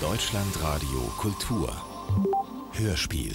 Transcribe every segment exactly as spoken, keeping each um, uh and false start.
Deutschlandradio Kultur Hörspiel.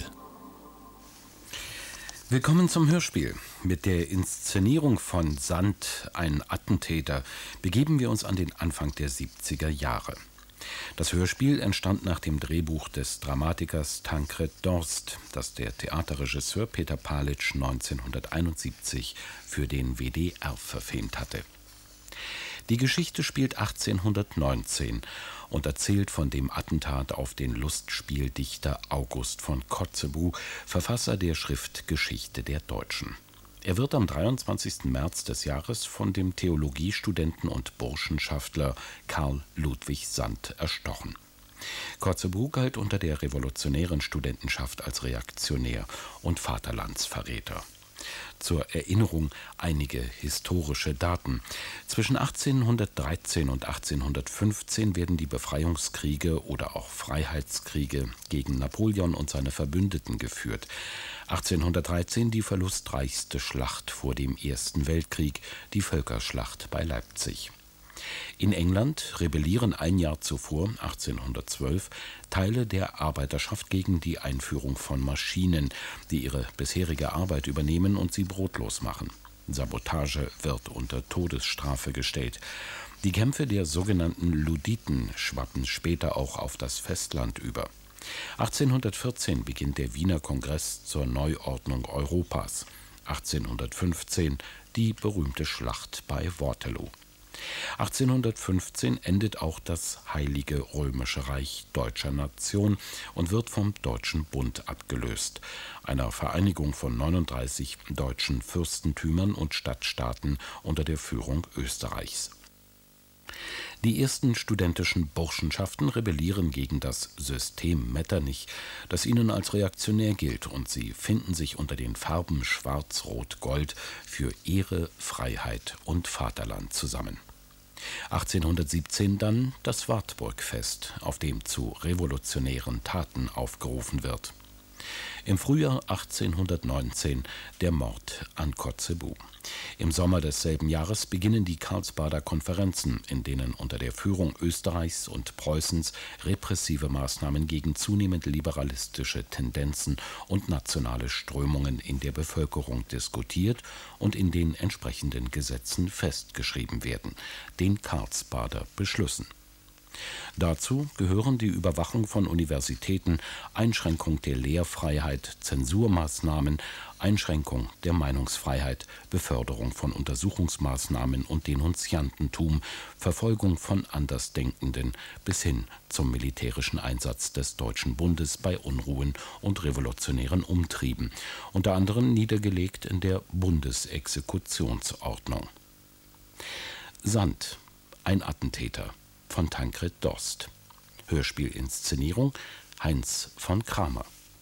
Willkommen zum Hörspiel. Mit der Inszenierung von Sand, ein Attentäter, begeben wir uns an den Anfang der siebziger Jahre. Das Hörspiel entstand nach dem Drehbuch des Dramatikers Tancred Dorst, das der Theaterregisseur Peter Palitsch neunzehnhunderteinundsiebzig für den W D R verfilmt hatte. Die Geschichte spielt achtzehnhundertneunzehn und erzählt von dem Attentat auf den Lustspieldichter August von Kotzebue, Verfasser der Schrift Geschichte der Deutschen. Er wird am dreiundzwanzigsten März des Jahres von dem Theologiestudenten und Burschenschaftler Karl Ludwig Sand erstochen. Kotzebue galt unter der revolutionären Studentenschaft als Reaktionär und Vaterlandsverräter. Zur Erinnerung einige historische Daten. Zwischen achtzehnhundertdreizehn und achtzehnhundertfünfzehn werden die Befreiungskriege oder auch Freiheitskriege gegen Napoleon und seine Verbündeten geführt. achtzehnhundertdreizehn die verlustreichste Schlacht vor dem Ersten Weltkrieg, die Völkerschlacht bei Leipzig. In England rebellieren ein Jahr zuvor, achtzehnhundertzwölf, Teile der Arbeiterschaft gegen die Einführung von Maschinen, die ihre bisherige Arbeit übernehmen und sie brotlos machen. Sabotage wird unter Todesstrafe gestellt. Die Kämpfe der sogenannten Luditen schwappen später auch auf das Festland über. achtzehnhundertvierzehn beginnt der Wiener Kongress zur Neuordnung Europas. achtzehnhundertfünfzehn die berühmte Schlacht bei Waterloo. achtzehnhundertfünfzehn endet auch das Heilige Römische Reich deutscher Nation und wird vom Deutschen Bund abgelöst, einer Vereinigung von neununddreißig deutschen Fürstentümern und Stadtstaaten unter der Führung Österreichs. Die ersten studentischen Burschenschaften rebellieren gegen das System Metternich, das ihnen als reaktionär gilt, und sie finden sich unter den Farben Schwarz-Rot-Gold für Ehre, Freiheit und Vaterland zusammen. achtzehnhundertsiebzehn dann das Wartburgfest, auf dem zu revolutionären Taten aufgerufen wird. Im Frühjahr achtzehnhundertneunzehn der Mord an Kotzebue. Im Sommer desselben Jahres beginnen die Karlsbader Konferenzen, in denen unter der Führung Österreichs und Preußens repressive Maßnahmen gegen zunehmend liberalistische Tendenzen und nationale Strömungen in der Bevölkerung diskutiert und in den entsprechenden Gesetzen festgeschrieben werden, den Karlsbader Beschlüssen. Dazu gehören die Überwachung von Universitäten, Einschränkung der Lehrfreiheit, Zensurmaßnahmen, Einschränkung der Meinungsfreiheit, Beförderung von Untersuchungsmaßnahmen und Denunziantentum, Verfolgung von Andersdenkenden bis hin zum militärischen Einsatz des Deutschen Bundes bei Unruhen und revolutionären Umtrieben, unter anderem niedergelegt in der Bundesexekutionsordnung. Sand, ein Attentäter von Tancred Dorst. Hörspielinszenierung Heinz von Kramer.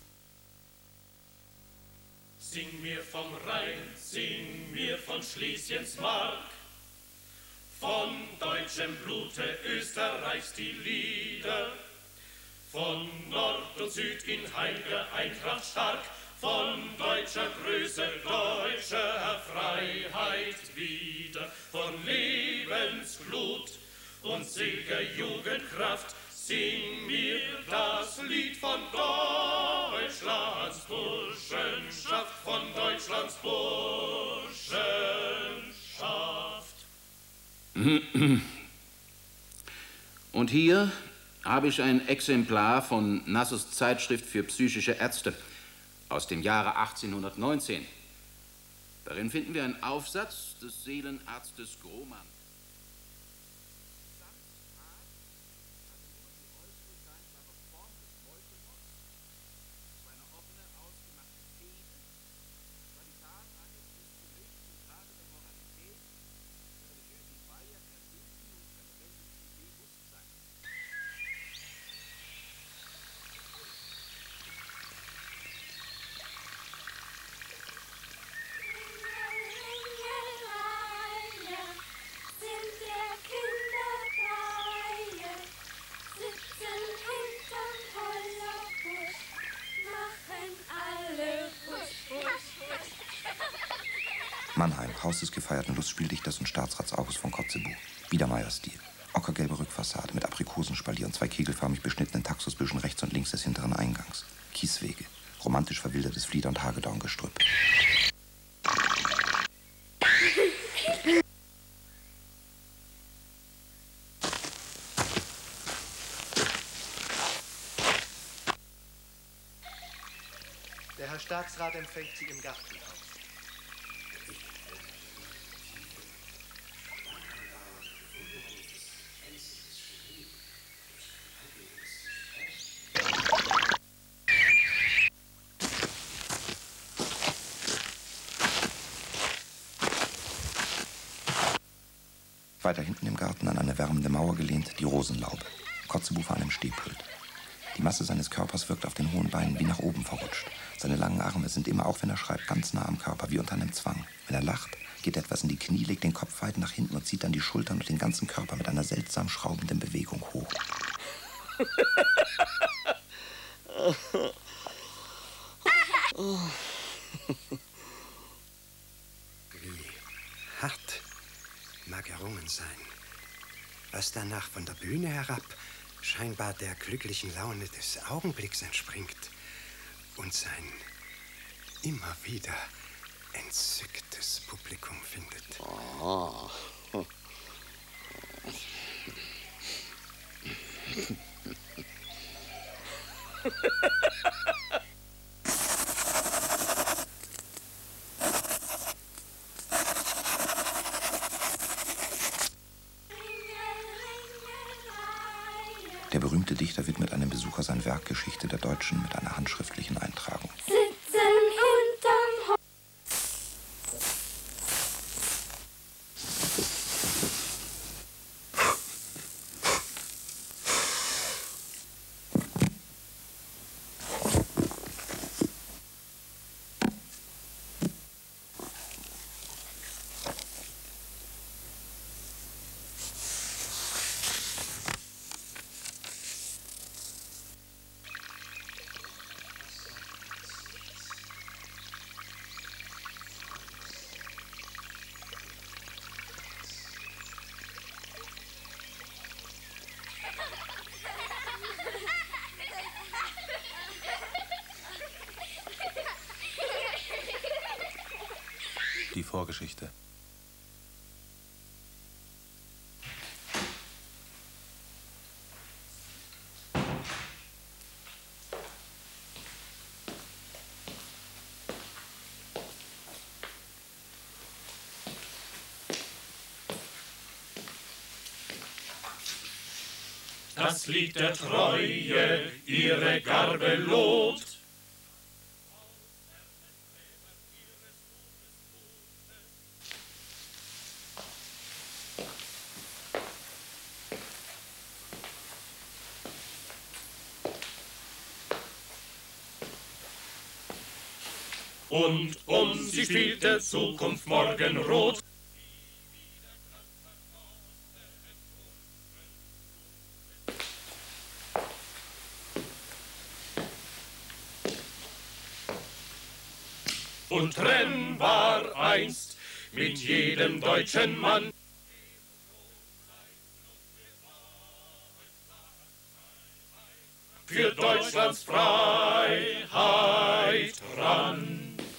Sing mir vom Rhein, sing mir von Schlesiens Mark, von deutschem Blute Österreichs die Lieder, von Nord und Süd in heiliger Eintracht stark, von deutscher Größe, deutscher Freiheit wieder, von Lebensglut und seliger Jugendkraft, sing mir das Lied von Deutschlands Burschenschaft, von Deutschlands Burschenschaft. Und hier habe ich ein Exemplar von Nassos Zeitschrift für psychische Ärzte aus dem Jahre achtzehnhundertneunzehn. Darin finden wir einen Aufsatz des Seelenarztes Grohmann. Mannheim, Haus des gefeierten Lustspieldichters und Staatsrats August von Kotzebue. Biedermeier-Stil. Ockergelbe Rückfassade mit Aprikosenspalier und zwei kegelförmig beschnittenen Taxusbüschen rechts und links des hinteren Eingangs. Kieswege, romantisch verwildertes Flieder- und Hagedorngestrüpp. Der Herr Staatsrat empfängt Sie im Gartenhaus. Weiter hinten im Garten an eine wärmende Mauer gelehnt die Rosenlaube. Kotzebue an einem Stehpult. Die Masse seines Körpers wirkt auf den hohen Beinen wie nach oben verrutscht. Seine langen Arme sind immer, auch wenn er schreibt, ganz nah am Körper, wie unter einem Zwang. Wenn er lacht, geht etwas in die Knie, legt den Kopf weit nach hinten und zieht dann die Schultern und den ganzen Körper mit einer seltsam schraubenden Bewegung hoch. Wie hart mag errungen sein, was danach von der Bühne herab scheinbar der glücklichen Laune des Augenblicks entspringt und sein immer wieder entzücktes Publikum findet. Oh. Der berühmte Dichter widmet einem Besucher sein Werk Geschichte der Deutschen mit einer handschriftlichen Eintragung. Sitzen hinterm Ho Die Vorgeschichte. Das Lied der Treue ihre Garbe lobt. Und um sie spielt der Zukunft morgenrot. Untrennbar einst mit jedem deutschen Mann. Für Deutschlands Freiheit ran.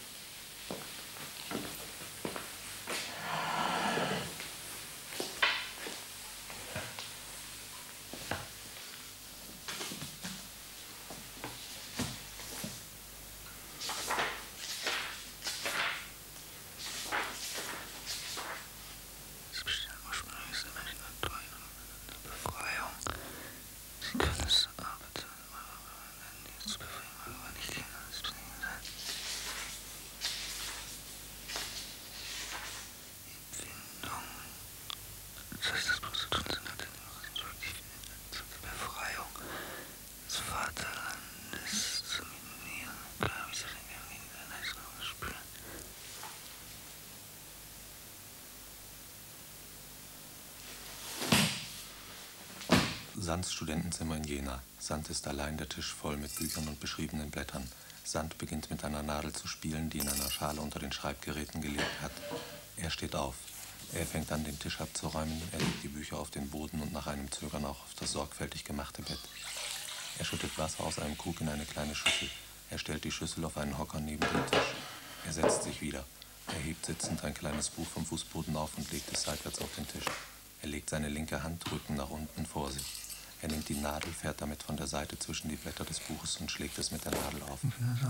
Sands Studentenzimmer in Jena. Sand ist allein, der Tisch voll mit Büchern und beschriebenen Blättern. Sand beginnt mit einer Nadel zu spielen, die in einer Schale unter den Schreibgeräten gelegt hat. Er steht auf. Er fängt an, den Tisch abzuräumen, er legt die Bücher auf den Boden und nach einem Zögern auch auf das sorgfältig gemachte Bett. Er schüttet Wasser aus einem Krug in eine kleine Schüssel. Er stellt die Schüssel auf einen Hocker neben den Tisch. Er setzt sich wieder. Er hebt sitzend ein kleines Buch vom Fußboden auf und legt es seitwärts auf den Tisch. Er legt seine linke Hand Rücken nach unten vor sich. Er nimmt die Nadel, fährt damit von der Seite zwischen die Blätter des Buches und schlägt es mit der Nadel auf.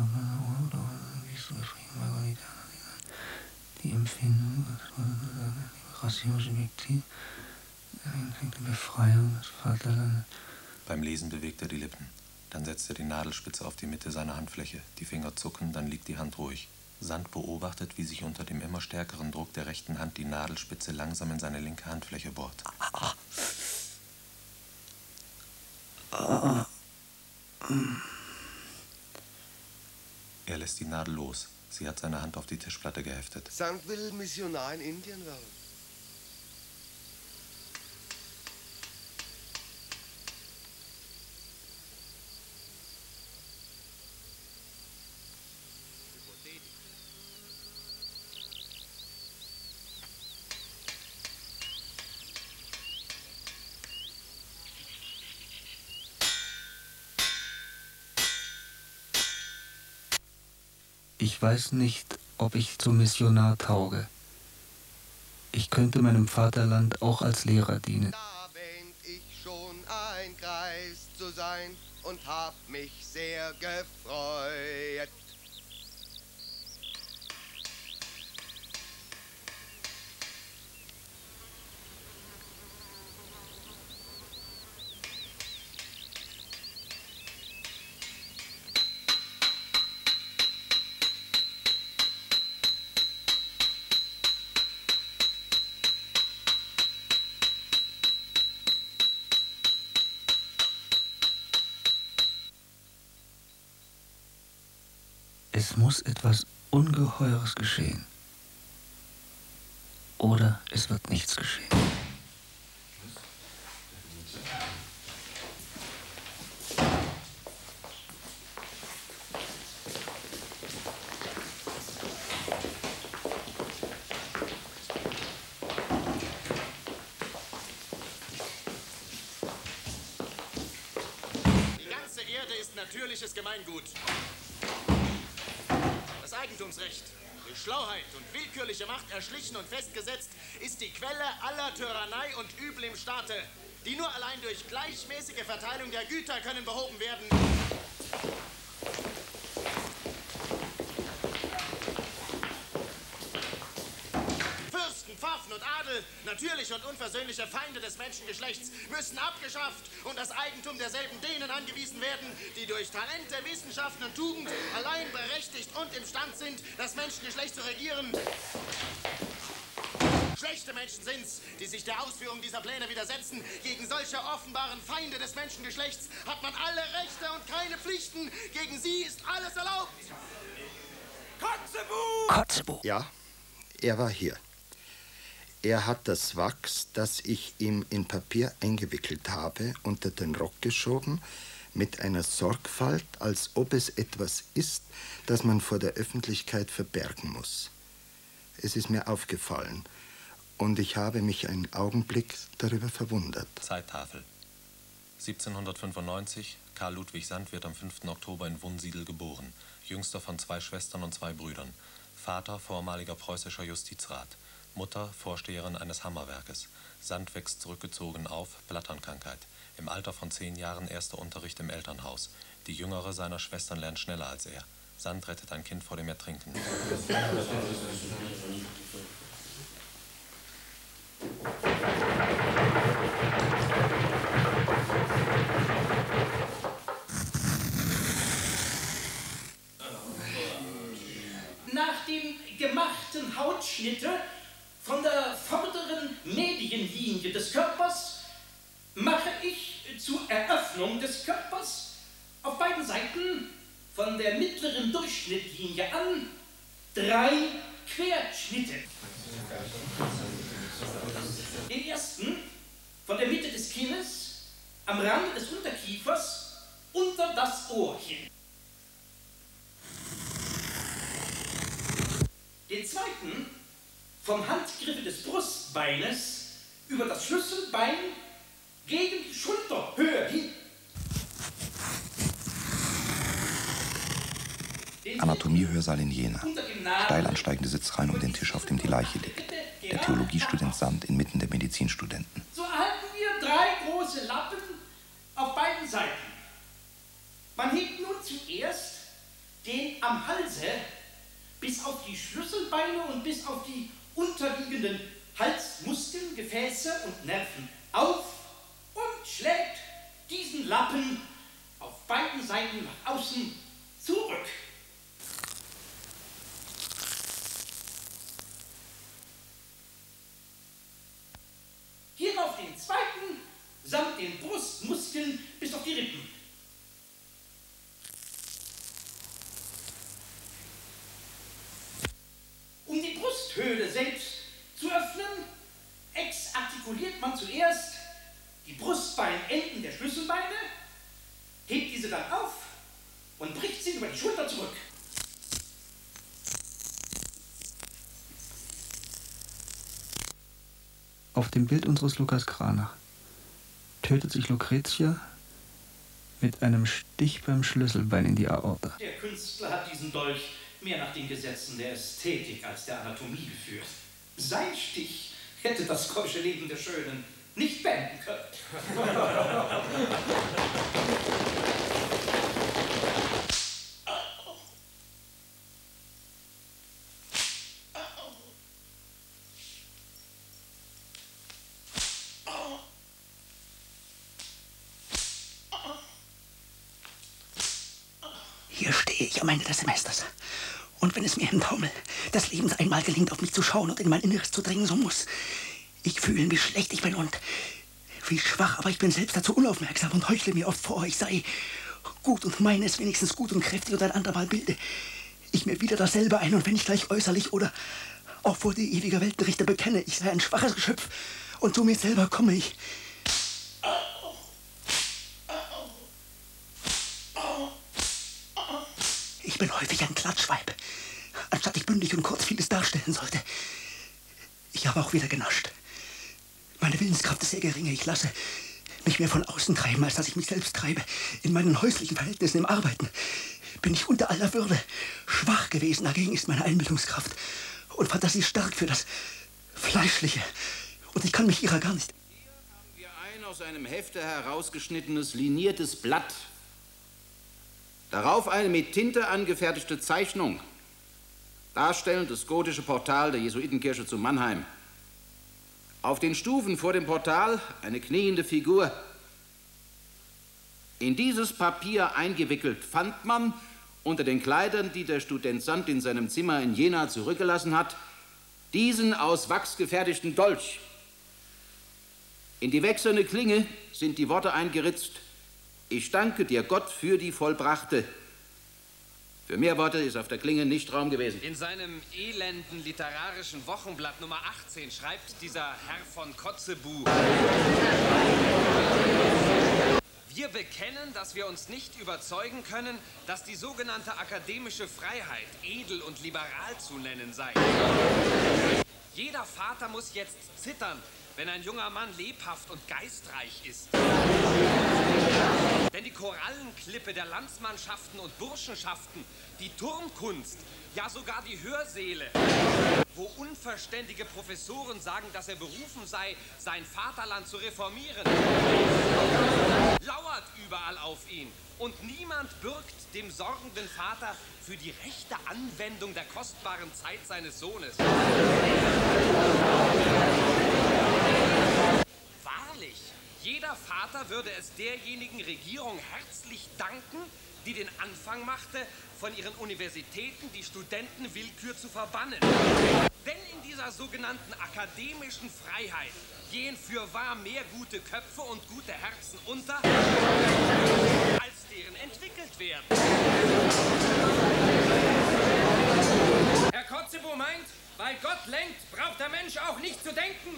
Die Empfindung, die Befreiung des Vaterlandes. Beim Lesen bewegt er die Lippen. Dann setzt er die Nadelspitze auf die Mitte seiner Handfläche. Die Finger zucken, dann liegt die Hand ruhig. Sand beobachtet, wie sich unter dem immer stärkeren Druck der rechten Hand die Nadelspitze langsam in seine linke Handfläche bohrt. Er lässt die Nadel los. Sie hat seine Hand auf die Tischplatte geheftet. Sand will Missionar in Indien werden. Ich weiß nicht, ob ich zum Missionar tauge. Ich könnte meinem Vaterland auch als Lehrer dienen. Da wähnt ich schon ein Greis zu sein und hab mich sehr gefreut. Es muss etwas Ungeheures geschehen. Oder es wird nichts geschehen. Die ganze Erde ist natürliches Gemeingut. Das Eigentumsrecht, durch Schlauheit und willkürliche Macht erschlichen und festgesetzt, ist die Quelle aller Tyrannei und Übel im Staate, die nur allein durch gleichmäßige Verteilung der Güter können behoben werden. Fürsten, Pfaffen und Adel, natürliche und unversöhnliche Feinde des Menschengeschlechts, müssen abgeschafft und das Eigentum derselben denen angewiesen werden, die durch Talente, Wissenschaften und Tugend allein berechtigt und imstand sind, das Menschengeschlecht zu regieren. Schlechte Menschen sind's, die sich der Ausführung dieser Pläne widersetzen. Gegen solche offenbaren Feinde des Menschengeschlechts hat man alle Rechte und keine Pflichten. Gegen sie ist alles erlaubt. Kotzebue! Kotzebue! Ja, er war hier. Er hat das Wachs, das ich ihm in Papier eingewickelt habe, unter den Rock geschoben, mit einer Sorgfalt, als ob es etwas ist, das man vor der Öffentlichkeit verbergen muss. Es ist mir aufgefallen und ich habe mich einen Augenblick darüber verwundert. Zeittafel. siebzehnhundertfünfundneunzig, Karl Ludwig Sand wird am fünften Oktober in Wunsiedel geboren, jüngster von zwei Schwestern und zwei Brüdern. Vater vormaliger preußischer Justizrat. Mutter Vorsteherin eines Hammerwerkes. Sand wächst zurückgezogen auf, Blatternkrankheit. Im Alter von zehn Jahren erster Unterricht im Elternhaus. Die jüngere seiner Schwestern lernt schneller als er. Sand rettet ein Kind vor dem Ertrinken. Nach dem gemachten Hautschnitte von der vorderen Medienlinie des Körpers mache ich zur Eröffnung des Körpers auf beiden Seiten von der mittleren Durchschnittlinie an drei Querschnitte. Den ersten von der Mitte des Kinnes am Rande des Unterkiefers unter das Ohrchen. Den zweiten vom Handgriffe des Brustbeines über das Schlüsselbein gegen die Schulterhöhe hin. Anatomie-Hörsaal in Jena. Steil ansteigende Sitzreihen um den Tisch, auf dem die Leiche liegt. Der Theologiestudent Sand inmitten der Medizinstudenten. So erhalten wir drei große Lappen auf beiden Seiten. Man hebt nun zuerst den am Halse bis auf die Schlüsselbeine und bis auf die unterliegenden Halsmuskeln, Gefäße und Nerven auf und schlägt diesen Lappen auf beiden Seiten nach außen zurück. Hierauf den zweiten samt den Brustmuskeln bis auf die Rippen. Um die Brusthöhle selbst zu öffnen, exartikuliert man zuerst die Brustbeinenden der Schlüsselbeine, hebt diese dann auf und bricht sie über die Schulter zurück. Auf dem Bild unseres Lukas Cranach tötet sich Lucretia mit einem Stich beim Schlüsselbein in die Aorta. Der Künstler hat diesen Dolch mehr nach den Gesetzen der Ästhetik als der Anatomie geführt. Sein Stich hätte das keusche Leben der Schönen nicht beenden können. Hier stehe ich am Ende des Semesters. Und wenn es mir im Taumel des Lebens einmal gelingt, auf mich zu schauen und in mein Inneres zu dringen, so muss ich fühlen, wie schlecht ich bin und wie schwach, aber ich bin selbst dazu unaufmerksam und heuchle mir oft vor, ich sei gut und meine es wenigstens gut und kräftig und ein andermal bilde ich mir wieder dasselbe ein und wenn ich gleich äußerlich oder auch vor die ewige Weltenrichter bekenne, ich sei ein schwaches Geschöpf und zu mir selber komme ich. Ich bin häufig ein Klatschweib, anstatt ich bündig und kurz vieles darstellen sollte. Ich habe auch wieder genascht. Meine Willenskraft ist sehr geringe. Ich lasse mich mehr von außen treiben, als dass ich mich selbst treibe. In meinen häuslichen Verhältnissen, im Arbeiten, bin ich unter aller Würde schwach gewesen. Dagegen ist meine Einbildungskraft und Fantasie stark für das Fleischliche. Und ich kann mich ihrer gar nicht... Hier haben wir ein aus einem Hefte herausgeschnittenes, liniertes Blatt. Darauf eine mit Tinte angefertigte Zeichnung, darstellend das gotische Portal der Jesuitenkirche zu Mannheim. Auf den Stufen vor dem Portal eine kniende Figur. In dieses Papier eingewickelt fand man, unter den Kleidern, die der Student Sand in seinem Zimmer in Jena zurückgelassen hat, diesen aus Wachs gefertigten Dolch. In die wächserne Klinge sind die Worte eingeritzt: Ich danke dir, Gott, für die Vollbrachte. Für mehr Worte ist auf der Klinge nicht Raum gewesen. In seinem elenden literarischen Wochenblatt Nummer achtzehn schreibt dieser Herr von Kotzebue: Wir bekennen, dass wir uns nicht überzeugen können, dass die sogenannte akademische Freiheit edel und liberal zu nennen sei. Jeder Vater muss jetzt zittern, wenn ein junger Mann lebhaft und geistreich ist. Denn die Korallenklippe der Landsmannschaften und Burschenschaften, die Turmkunst, ja sogar die Hörsäle, wo unverständige Professoren sagen, dass er berufen sei, sein Vaterland zu reformieren, lauert überall auf ihn. Und niemand bürgt dem sorgenden Vater für die rechte Anwendung der kostbaren Zeit seines Sohnes. Wahrlich, jeder Vater würde es derjenigen Regierung herzlich danken, die den Anfang machte, von ihren Universitäten die Studentenwillkür zu verbannen. Denn in dieser sogenannten akademischen Freiheit gehen fürwahr mehr gute Köpfe und gute Herzen unter, als deren entwickelt werden. Herr Kotzebue meint, weil Gott lenkt, braucht der Mensch auch nicht zu denken.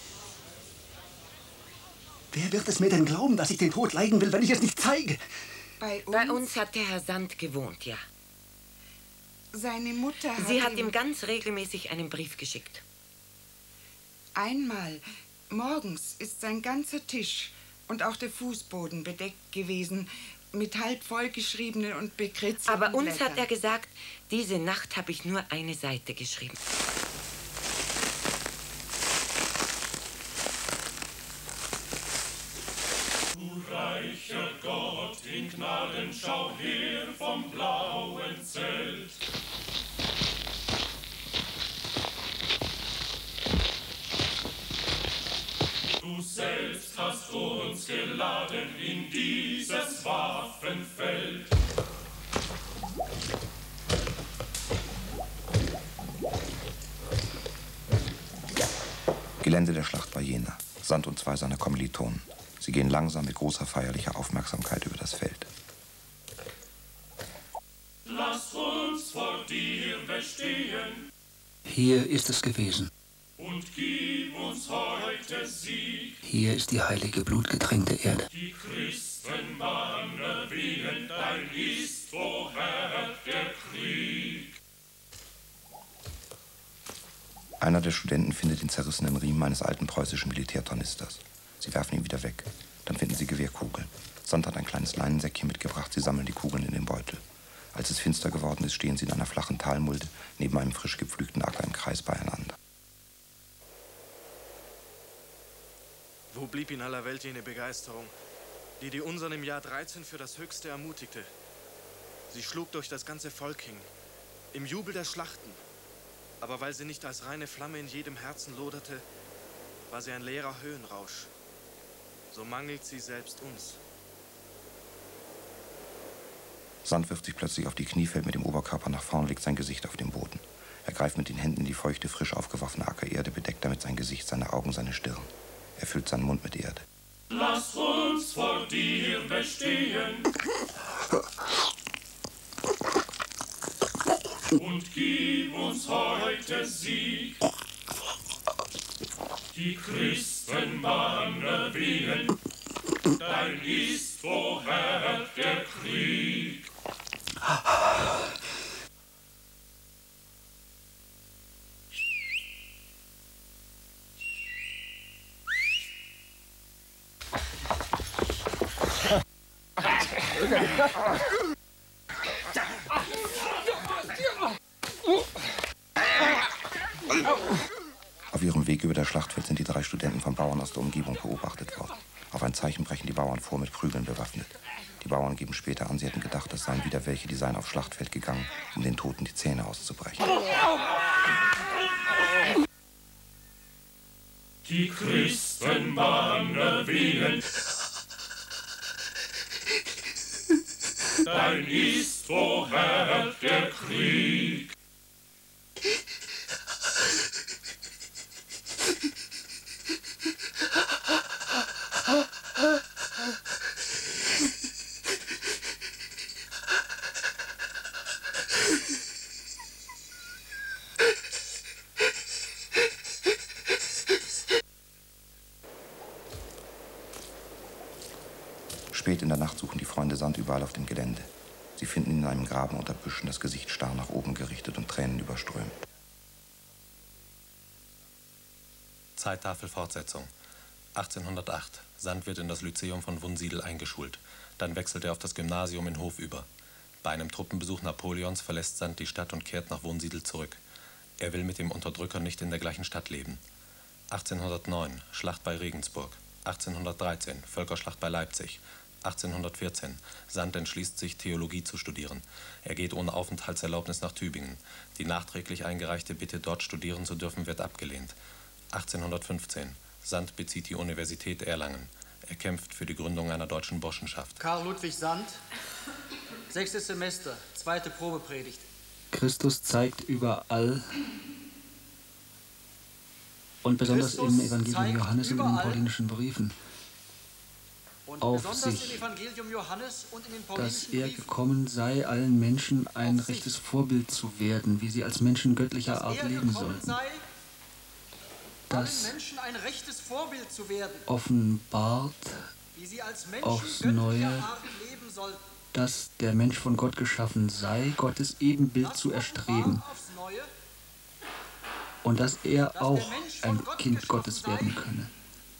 Wer wird es mir denn glauben, dass ich den Tod leiden will, wenn ich es nicht zeige? Bei uns? Bei uns hat der Herr Sand gewohnt, ja. Seine Mutter hat Sie hat ihm ihm ganz regelmäßig einen Brief geschickt. Einmal, morgens, ist sein ganzer Tisch und auch der Fußboden bedeckt gewesen mit halb vollgeschriebenen und bekritzelten Aber uns Blättern. hat er gesagt, diese Nacht habe ich nur eine Seite geschrieben. Du reicher Gott, in Gnaden schau her vom blauen Zelt. Du selbst hast uns geladen in dieses Waffenfeld. Gelände der Schlacht bei Jena. Sand und zwei seiner Kommilitonen. Sie gehen langsam mit großer feierlicher Aufmerksamkeit über das Feld. Lass uns vor dir bestehen Hier ist es gewesen. und gib uns heute Sieg. Hier ist die heilige, blutgetränkte Erde. Die Christenbanner wehen, dein ist, o Herr, der Krieg. Einer der Studenten findet den zerrissenen Riemen eines alten preußischen Militärtornisters. Sie werfen ihn wieder weg. Dann finden sie Gewehrkugeln. Sand hat ein kleines Leinensäckchen mitgebracht. Sie sammeln die Kugeln in den Beutel. Als es finster geworden ist, stehen sie in einer flachen Talmulde neben einem frisch gepflügten Acker im Kreis beieinander. Wo blieb in aller Welt jene Begeisterung, die die Unseren im Jahr dreizehn für das Höchste ermutigte? Sie schlug durch das ganze Volk hin, im Jubel der Schlachten. Aber weil sie nicht als reine Flamme in jedem Herzen loderte, war sie ein leerer Höhenrausch. So mangelt sie selbst uns. Sand wirft sich plötzlich auf die Knie, fällt mit dem Oberkörper nach vorn, legt sein Gesicht auf den Boden. Er greift mit den Händen in die feuchte, frisch aufgeworfene Ackererde, bedeckt damit sein Gesicht, seine Augen, seine Stirn. Er füllt seinen Mund mit Erde. Lass uns vor dir bestehen und gib uns heute Sieg. Die Christenbanner wehen, dein ist, o Herr, der Krieg. Auf ihrem Weg über das Schlachtfeld sind die drei Studenten von Bauern aus der Umgebung beobachtet worden. Auf ein Zeichen brechen die Bauern vor, mit Prügeln bewaffnet. Die Bauern geben später an, sie hätten gedacht, es seien wieder welche, die seien aufs Schlachtfeld gegangen, um den Toten die Zähne auszubrechen. Die Christenbanner wehen, dein ist, o Herr, der Krieg. Spät in der Nacht suchen die Freunde Sand überall auf dem Gelände. Sie finden ihn in einem Graben unter Büschen, das Gesicht starr nach oben gerichtet und Tränen überströmt. Zeittafel Fortsetzung. achtzehnhundertacht. Sand wird in das Lyzeum von Wunsiedel eingeschult. Dann wechselt er auf das Gymnasium in Hof über. Bei einem Truppenbesuch Napoleons verlässt Sand die Stadt und kehrt nach Wunsiedel zurück. Er will mit dem Unterdrücker nicht in der gleichen Stadt leben. achtzehnhundertneun. Schlacht bei Regensburg. achtzehnhundertdreizehn. Völkerschlacht bei Leipzig. achtzehnhundertvierzehn. Sand entschließt sich, Theologie zu studieren. Er geht ohne Aufenthaltserlaubnis nach Tübingen. Die nachträglich eingereichte Bitte, dort studieren zu dürfen, wird abgelehnt. achtzehnhundertfünfzehn. Sand bezieht die Universität Erlangen. Er kämpft für die Gründung einer deutschen Burschenschaft. Karl Ludwig Sand, sechstes Semester, zweite Probepredigt. Christus zeigt überall und besonders Christus im Evangelium Johannes und in den paulinischen Briefen Und auf besonders sich, im Evangelium Johannes und in den dass paulinischen er Briefen, gekommen sei, allen Menschen ein rechtes Vorbild zu werden, wie sie als Menschen göttlicher dass Art er leben gekommen sollten. sei, Das allen Menschen ein rechtes Vorbild zu werden, offenbart wie sie als Menschen aufs göttlicher Neue Art leben sollten. dass der Mensch von Gott geschaffen sei, Gottes Ebenbild zu erstreben. Und dass er auch ein Kind Gottes werden könne.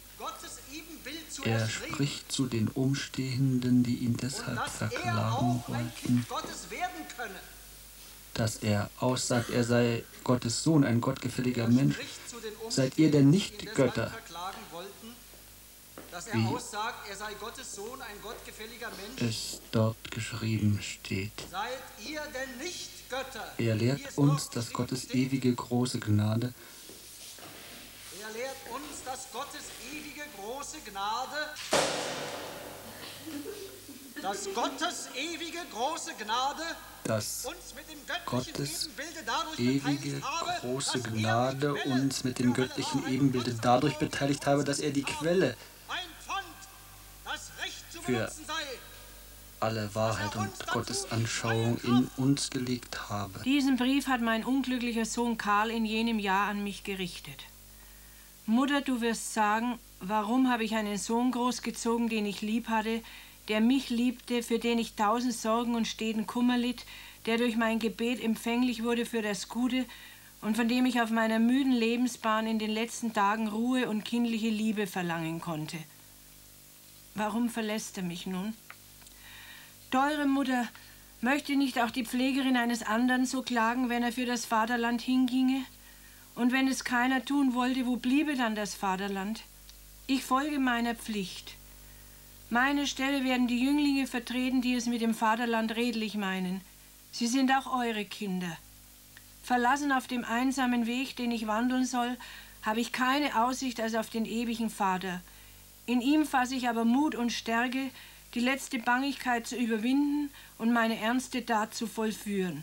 Er spricht zu den Umstehenden, die ihn deshalb verklagen wollten, dass er aussagt, er sei Gottes Sohn, ein gottgefälliger Mensch. Seid ihr denn nicht Götter? Dass er aussagt, er sei Gottes Sohn, ein gottgefälliger Mensch. Es dort geschrieben steht. Seid ihr denn nicht Götter? Er lehrt uns, dass Gottes ewige große Gnade Er lehrt uns, dass Gottes ewige große Gnade, dass Gottes ewige große Gnade dass uns mit dem göttlichen Gottes Ebenbilde dadurch ewige beteiligt habe, große dass er Gnade die Quelle uns mit dem göttlichen Ebenbilde dadurch beteiligt habe, dass er die Quelle ein Pfand, das Recht zu für benutzen sei. alle Wahrheit und Gottes Anschauung in uns gelegt habe. Diesen Brief hat mein unglücklicher Sohn Karl in jenem Jahr an mich gerichtet. Mutter, du wirst sagen, warum habe ich einen Sohn großgezogen, den ich lieb hatte, der mich liebte, für den ich tausend Sorgen und steten Kummer litt, der durch mein Gebet empfänglich wurde für das Gute und von dem ich auf meiner müden Lebensbahn in den letzten Tagen Ruhe und kindliche Liebe verlangen konnte. Warum verlässt er mich nun? Teure Mutter, möchte nicht auch die Pflegerin eines anderen so klagen, wenn er für das Vaterland hinginge? Und wenn es keiner tun wollte, wo bliebe dann das Vaterland? Ich folge meiner Pflicht. Meine Stelle werden die Jünglinge vertreten, die es mit dem Vaterland redlich meinen. Sie sind auch eure Kinder. Verlassen auf dem einsamen Weg, den ich wandeln soll, habe ich keine Aussicht als auf den ewigen Vater. In ihm fasse ich aber Mut und Stärke, die letzte Bangigkeit zu überwinden und meine ernste Tat zu vollführen.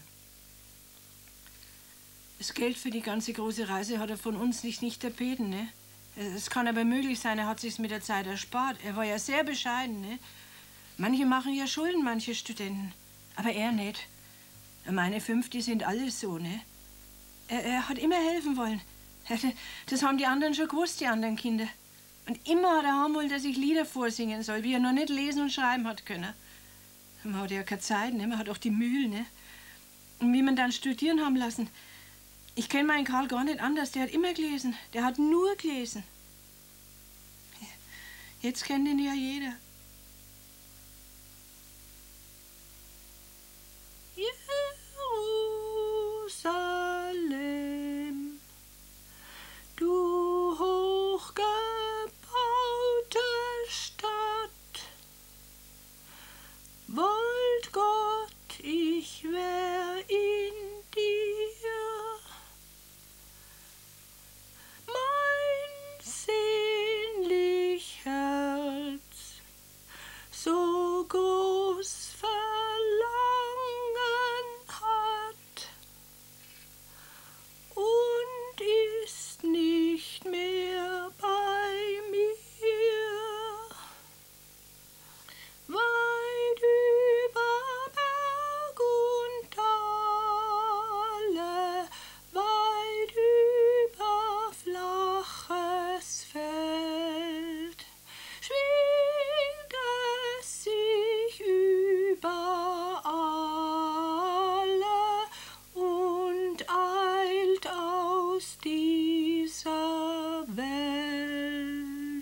Das Geld für die ganze große Reise hat er von uns nicht, nicht erbeten, ne? Es kann aber möglich sein, er hat sich's mit der Zeit erspart. Er war ja sehr bescheiden, ne? Manche machen ja Schulden, manche Studenten. Aber er nicht. Meine fünf, die sind alle so, ne? Er, er hat immer helfen wollen. Das haben die anderen schon gewusst, die anderen Kinder. Und immer hat er haben wollen, dass ich Lieder vorsingen soll, wie er noch nicht lesen und schreiben hat können. Man hat ja keine Zeit, ne? Man hat auch die Mühe, ne? Und wie man dann studieren haben lassen. Ich kenne meinen Karl gar nicht anders, der hat immer gelesen. Der hat nur gelesen. Jetzt kennt ihn ja jeder. Jerusalem, du hochgebaute Stadt, wollt Gott, ich wär in dir, mein sehnlich Herz, so groß verlangen hat und ist nicht mehr bei mir, weit über Berg und Tale, weit über flaches Feld, schwingt es sich über alle und eilt aus dieser Welt.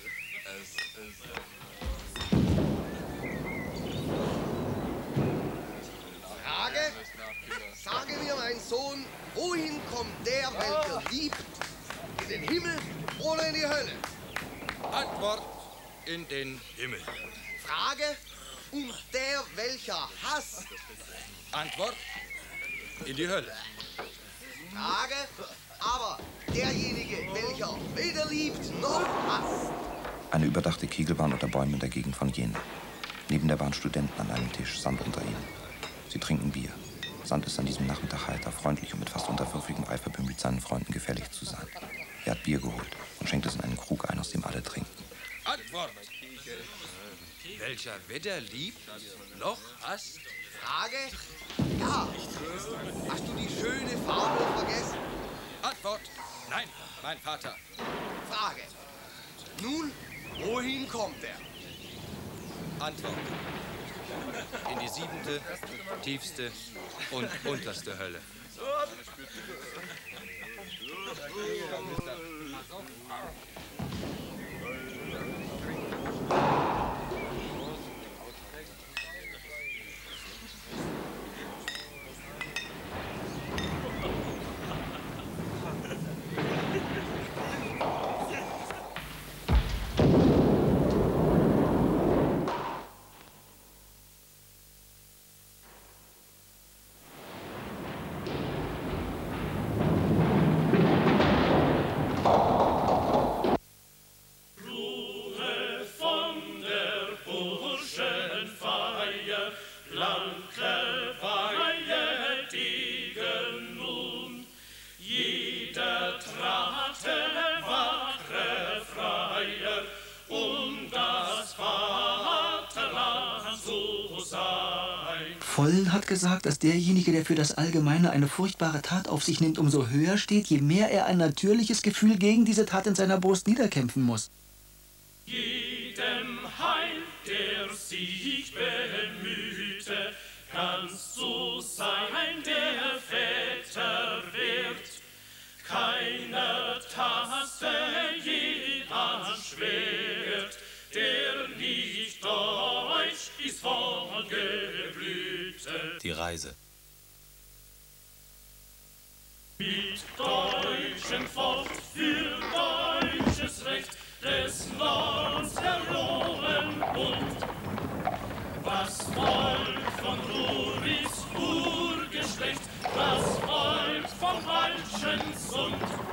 Frage? Sage mir, mein Sohn, wohin kommt der, welcher liebt? In den Himmel oder in die Hölle? Antwort: in den Himmel. Frage? Und der, welcher hasst? Antwort: in die Hölle. Frage? Aber derjenige, welcher weder liebt noch hasst. Eine überdachte Kegelbahn unter Bäumen in der Gegend von Jena. Neben der Bahn Studenten an einem Tisch, Sand unter ihnen. Sie trinken Bier. Sand ist an diesem Nachmittag heiter, freundlich und mit fast unterwürfigem Eifer bemüht, seinen Freunden gefällig zu sein. Er hat Bier geholt und schenkt es in einen Krug ein, aus dem alle trinken. Antwort: welcher weder liebt noch hasst? Frage? Ja. Hast du die schöne Fabel vergessen? Antwort: nein, mein Vater. Frage. Nun, wohin kommt er? Antwort: in die siebente, tiefste und unterste Hölle. Vollen hat gesagt, dass derjenige, der für das Allgemeine eine furchtbare Tat auf sich nimmt, umso höher steht, je mehr er ein natürliches Gefühl gegen diese Tat in seiner Brust niederkämpfen muss. Jedem Heil, der sich bemühte, kannst du sein, der Väter wird. Keiner Taste je anschwert, der nicht deutsch ist von Geblüte. Die Reise. Mit deutschem Volk für deutsches Recht des Nordens erloben und was Volk von Ruris Urgeschlecht, das Volk vom falschen Sund.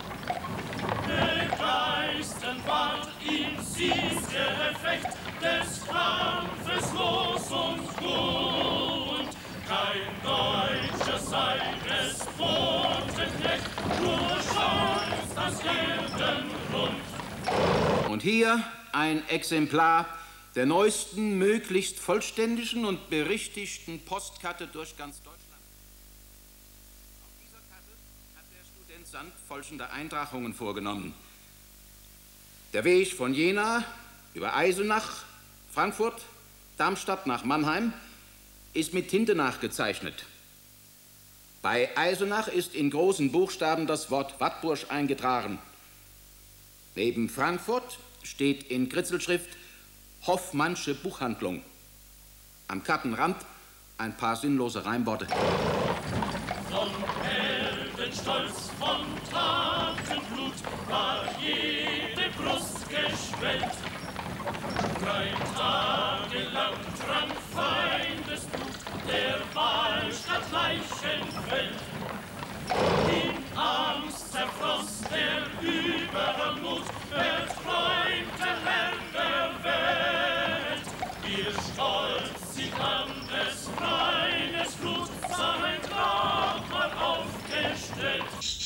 Begeisternd ward ihm sie's Gefecht des Kampfes los und gut. Kein Deutscher sei des Botenknecht, nur scheußt das Erdenrund. Und hier ein Exemplar der neuesten, möglichst vollständigen und berichtigten Postkarte durch ganz Deutschland. Auf dieser Karte hat der Student Sand folgende Eintragungen vorgenommen. Der Weg von Jena über Eisenach, Frankfurt, Darmstadt nach Mannheim ist mit Tinte nachgezeichnet. Bei Eisenach ist in großen Buchstaben das Wort Wattburg eingetragen. Neben Frankfurt steht in Kritzelschrift Hoffmannsche Buchhandlung. Am Kartenrand ein paar sinnlose Reimworte. Von Heldenstolz, von Tatenblut war jede Brust geschwellt. Drei Tage lang trank Feindesblut der Wahlstatt Leichenfeld. In Angst zerfloss der Übermut, erträumte Herr der Welt. Ihr Stolz sieht an des Rheines Flut, sein Grab mal aufgestellt.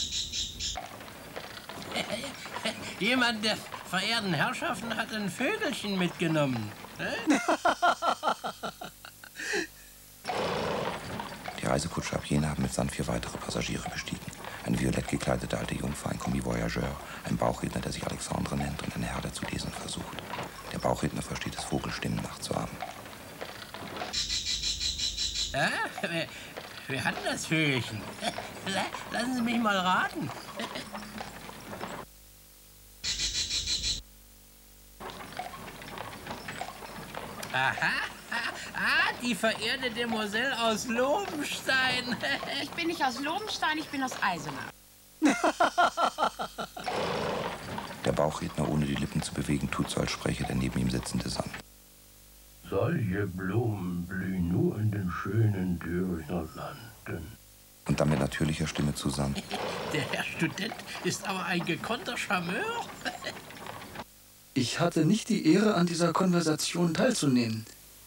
Jemand der verehrten Herrschaften hat ein Vögelchen mitgenommen. Die Reisekutsche ab Jena haben mit Sand vier weitere Passagiere bestiegen. Eine violett gekleidete alte Jungfer, ein Commis-Voyageur, ein Bauchredner, der sich Alexandre nennt und eine Herr zu lesen versucht. Der Bauchredner versteht es, Vogelstimmen nachzuahmen. Ah, wer, wer hat das Vögelchen? Lassen Sie mich mal raten. Aha, ah, die verehrte Demoiselle aus Lobenstein. Ich bin nicht aus Lobenstein, ich bin aus Eisenach. Der Bauchredner, ohne die Lippen zu bewegen, tut so, als spräche der neben ihm sitzende Sand. Solche Blumen blühen nur in den schönen Thüringer Landen. Und dann mit natürlicher Stimme zu Sand. Der Herr Student ist aber ein gekonnter Charmeur. Ich hatte nicht die Ehre, an dieser Konversation teilzunehmen.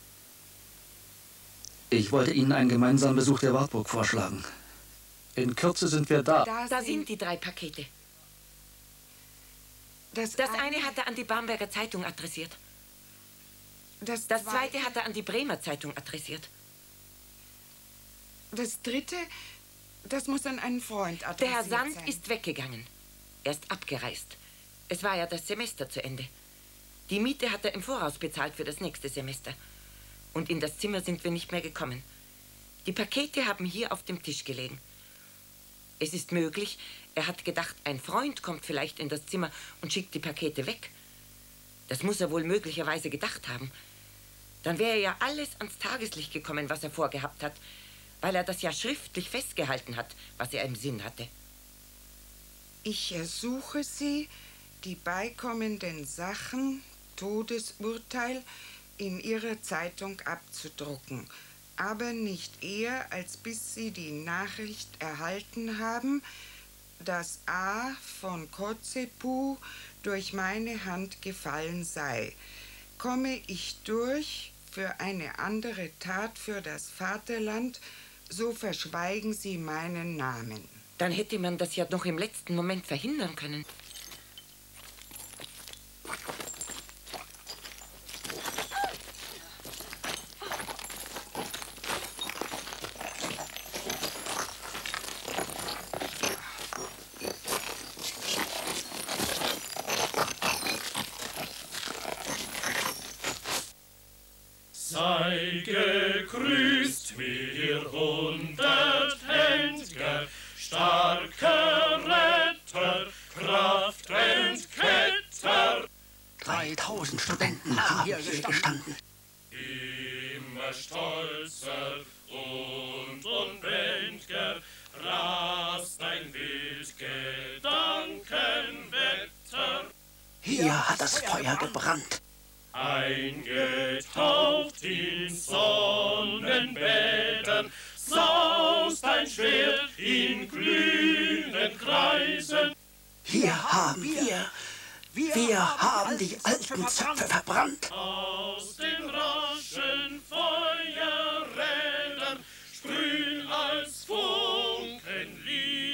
Ich wollte Ihnen einen gemeinsamen Besuch der Wartburg vorschlagen. In Kürze sind wir da. Da, da sind die drei Pakete. Das, das eine hat er an die Bamberger Zeitung adressiert. Das, das zweite hat er an die Bremer Zeitung adressiert. Das dritte, das muss an einen Freund adressiert Der Herr Sand sein. ist weggegangen. Er ist abgereist. Es war ja das Semester zu Ende. Die Miete hat er im Voraus bezahlt für das nächste Semester. Und in das Zimmer sind wir nicht mehr gekommen. Die Pakete haben hier auf dem Tisch gelegen. Es ist möglich, er hat gedacht, ein Freund kommt vielleicht in das Zimmer und schickt die Pakete weg. Das muss er wohl möglicherweise gedacht haben. Dann wäre ja alles ans Tageslicht gekommen, was er vorgehabt hat, weil er das ja schriftlich festgehalten hat, was er im Sinn hatte. Ich ersuche Sie, die beikommenden Sachen, Todesurteil, in Ihrer Zeitung abzudrucken, aber nicht eher, als bis Sie die Nachricht erhalten haben, dass A. von Kotzebue durch meine Hand gefallen sei. Komme ich durch für eine andere Tat für das Vaterland, so verschweigen Sie meinen Namen. Dann hätte man das ja noch im letzten Moment verhindern können. Sei gegrüßt, wir hundert Händger, starker Retter, Kraft Entketter. Dreitausend Studenten haben hier gestanden. Immer stolzer und unbändiger rast ein Wildgedankenwetter. Hier hat das Feuer gebrannt. Eingetaucht in Sonnenbädern, saust ein Schwert in glühenden Kreisen. Hier haben wir, wir haben die alten Zöpfe verbrannt. Aus den raschen Feuerrädern sprühen als Funken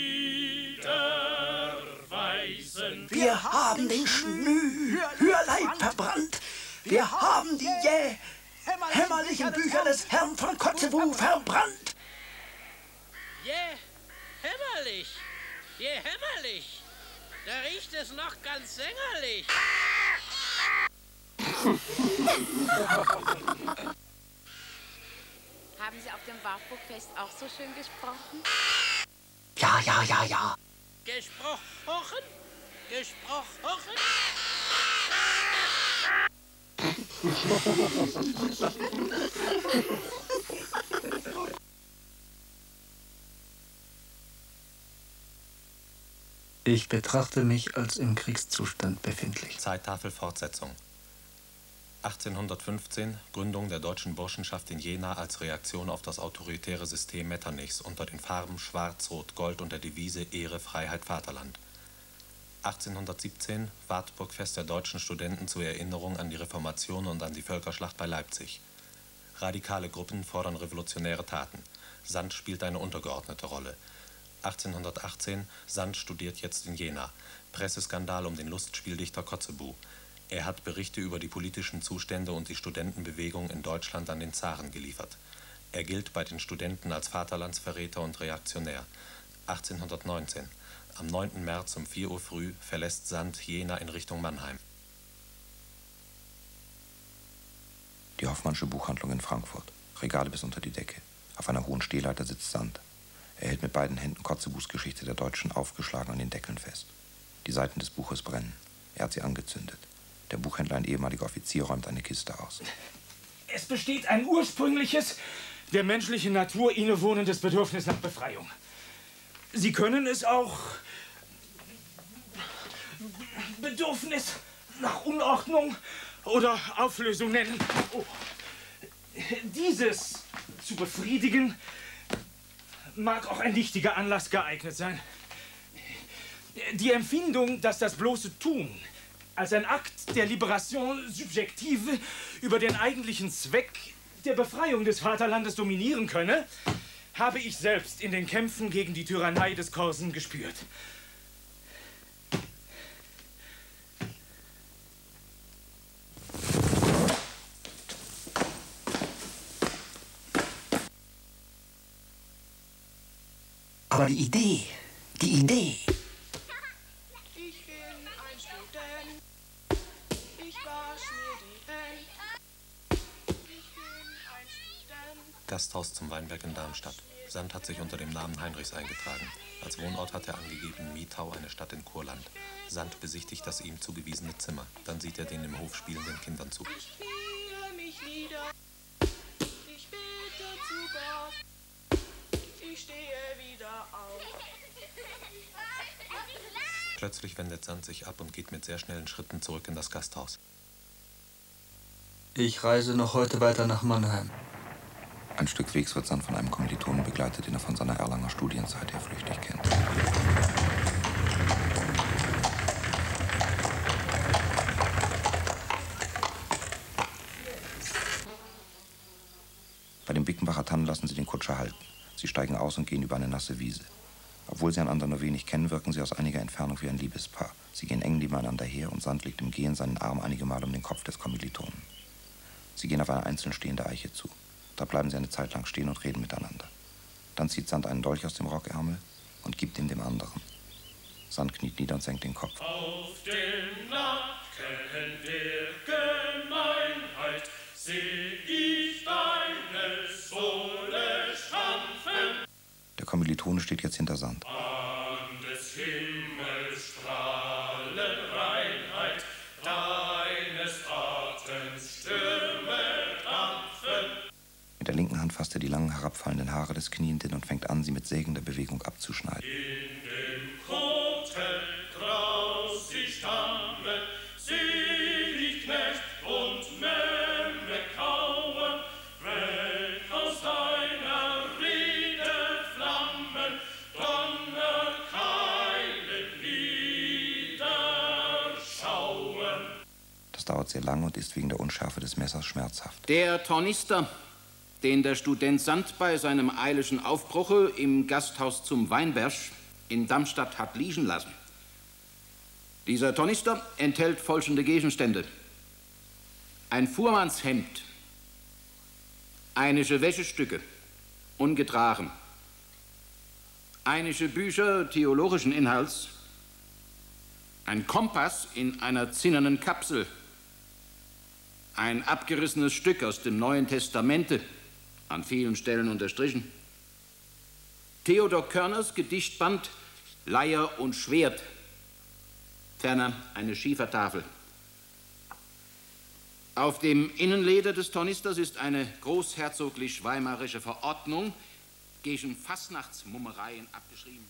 Liederweisen. Wir haben den Schnürleib verbrannt. Wir haben die jäh hämmerlichen Bücher des Herrn von Kotzebue verbrannt. Jäh hämmerlich, jäh hämmerlich. Da riecht es noch ganz sängerlich. Haben Sie auf dem Wartburgfest auch so schön gesprochen? Ja, ja, ja, ja. Gesprochen? Gesprochen? Ich betrachte mich als im Kriegszustand befindlich. Zeittafel Fortsetzung. achtzehnhundertfünfzehn Gründung der deutschen Burschenschaft in Jena als Reaktion auf das autoritäre System Metternichs unter den Farben Schwarz, Rot, Gold und der Devise Ehre, Freiheit, Vaterland. achtzehnhundertsiebzehn Wartburgfest der deutschen Studenten zur Erinnerung an die Reformation und an die Völkerschlacht bei Leipzig. Radikale Gruppen fordern revolutionäre Taten. Sand spielt eine untergeordnete Rolle. achtzehnhundertachtzehn Sand studiert jetzt in Jena. Presseskandal um den Lustspieldichter Kotzebue. Er hat Berichte über die politischen Zustände und die Studentenbewegung in Deutschland an den Zaren geliefert. Er gilt bei den Studenten als Vaterlandsverräter und Reaktionär. achtzehnhundertneunzehn Am neunten März um vier Uhr früh verlässt Sand Jena in Richtung Mannheim. Die Hoffmannsche Buchhandlung in Frankfurt. Regale bis unter die Decke. Auf einer hohen Stehleiter sitzt Sand. Er hält mit beiden Händen Kotzebues Geschichte der Deutschen aufgeschlagen an den Deckeln fest. Die Seiten des Buches brennen. Er hat sie angezündet. Der Buchhändler, ein ehemaliger Offizier, räumt eine Kiste aus. Es besteht ein ursprüngliches, der menschlichen Natur innewohnendes Bedürfnis nach Befreiung. Sie können es auch Bedürfnis nach Unordnung oder Auflösung nennen. Oh. Dieses zu befriedigen mag auch ein wichtiger Anlass geeignet sein. Die Empfindung, dass das bloße Tun als ein Akt der Liberation subjektive über den eigentlichen Zweck der Befreiung des Vaterlandes dominieren könne, habe ich selbst in den Kämpfen gegen die Tyrannei des Korsen gespürt. Aber die Idee, die Idee. Ich bin ein Student, ich wasch mir die Hände. Ich bin ein Gasthaus zum Weinberg in Darmstadt. Sand hat sich unter dem Namen Heinrichs eingetragen. Als Wohnort hat er angegeben Miethau, eine Stadt in Kurland. Sand besichtigt das ihm zugewiesene Zimmer. Dann sieht er den im Hof spielenden Kindern zu. Ich kniee mich nieder, ich bete zu Gott, ich stehe wieder auf. Plötzlich wendet Sand sich ab und geht mit sehr schnellen Schritten zurück in das Gasthaus. Ich reise noch heute weiter nach Mannheim. Ein Stück Wegs wird Sand von einem Kommilitonen begleitet, den er von seiner Erlanger Studienzeit her flüchtig kennt. Bei dem Bickenbacher Tannen lassen sie den Kutscher halten. Sie steigen aus und gehen über eine nasse Wiese. Obwohl sie einander nur wenig kennen, wirken sie aus einiger Entfernung wie ein Liebespaar. Sie gehen eng nebeneinander her und Sand legt im Gehen seinen Arm einige Mal um den Kopf des Kommilitonen. Sie gehen auf eine einzeln stehende Eiche zu. Da bleiben sie eine Zeit lang stehen und reden miteinander. Dann zieht Sand einen Dolch aus dem Rockärmel und gibt ihn dem anderen. Sand kniet nieder und senkt den Kopf. Auf dem Nacken der Gemeinheit seh ich deine Sohle stampfen. Der Kommilitone steht jetzt hinter Sand. An des Himmels Strahlen Reinheit, deines Atems Stürme dampfen. Mit der linken Hand fasst er die langen herabfallenden Haare des Knienden und fängt an, sie mit sägender Bewegung abzuschneiden. In dem Kotel draus die Stamme, selig Knecht und Memme kauen, wenn aus deiner Rede Flammen, Donnerkeilen niederschauen. Das dauert sehr lange und ist wegen der Unschärfe des Messers schmerzhaft. Der Tornister, den der Student Sand bei seinem eilischen Aufbruche im Gasthaus zum Weinberg in Darmstadt hat liegen lassen. Dieser Tornister enthält folgende Gegenstände: ein Fuhrmannshemd, einige Wäschestücke, ungetragen, einige Bücher theologischen Inhalts, ein Kompass in einer zinnernen Kapsel, ein abgerissenes Stück aus dem Neuen Testamente, an vielen Stellen unterstrichen, Theodor Körners Gedichtband Leier und Schwert, ferner eine Schiefertafel. Auf dem Innenleder des Tornisters ist eine großherzoglich-weimarische Verordnung gegen Fastnachtsmummereien abgeschrieben.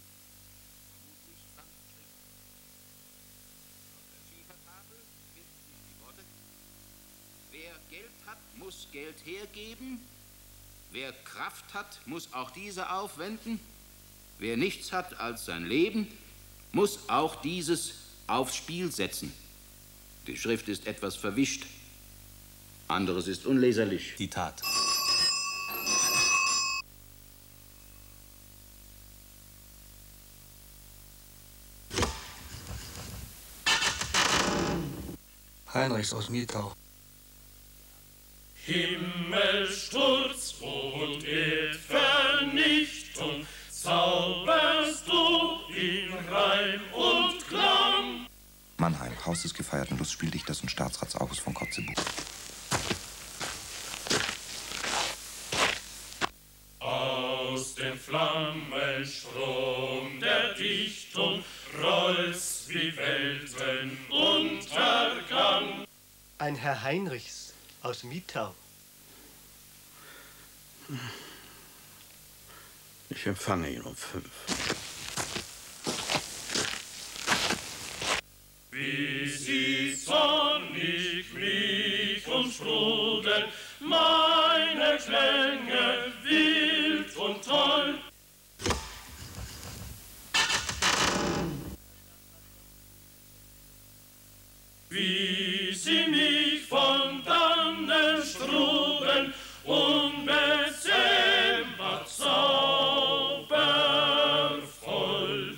Wer Geld hat, muss Geld hergeben. Wer Kraft hat, muss auch diese aufwenden. Wer nichts hat als sein Leben, muss auch dieses aufs Spiel setzen. Die Schrift ist etwas verwischt. Anderes ist unleserlich. Die Tat. Heinrichs aus Miethau. Himmelsturz und Erdvernichtung zauberst du in Reim und Klang. Mannheim, Haus des gefeierten Lustspieldichters und Staatsrats August von Kotzebue. Aus dem Flammenstrom der Dichtung rollst wie Weltenuntergang. Ein Herr Heinrichs aus Miethau. Ich empfange ihn um fünf. Wie sie sonnig mich umstrudeln, meine Klänge wild und toll. Wie sie mich von dannen struben, unbezähmbar zaubervoll.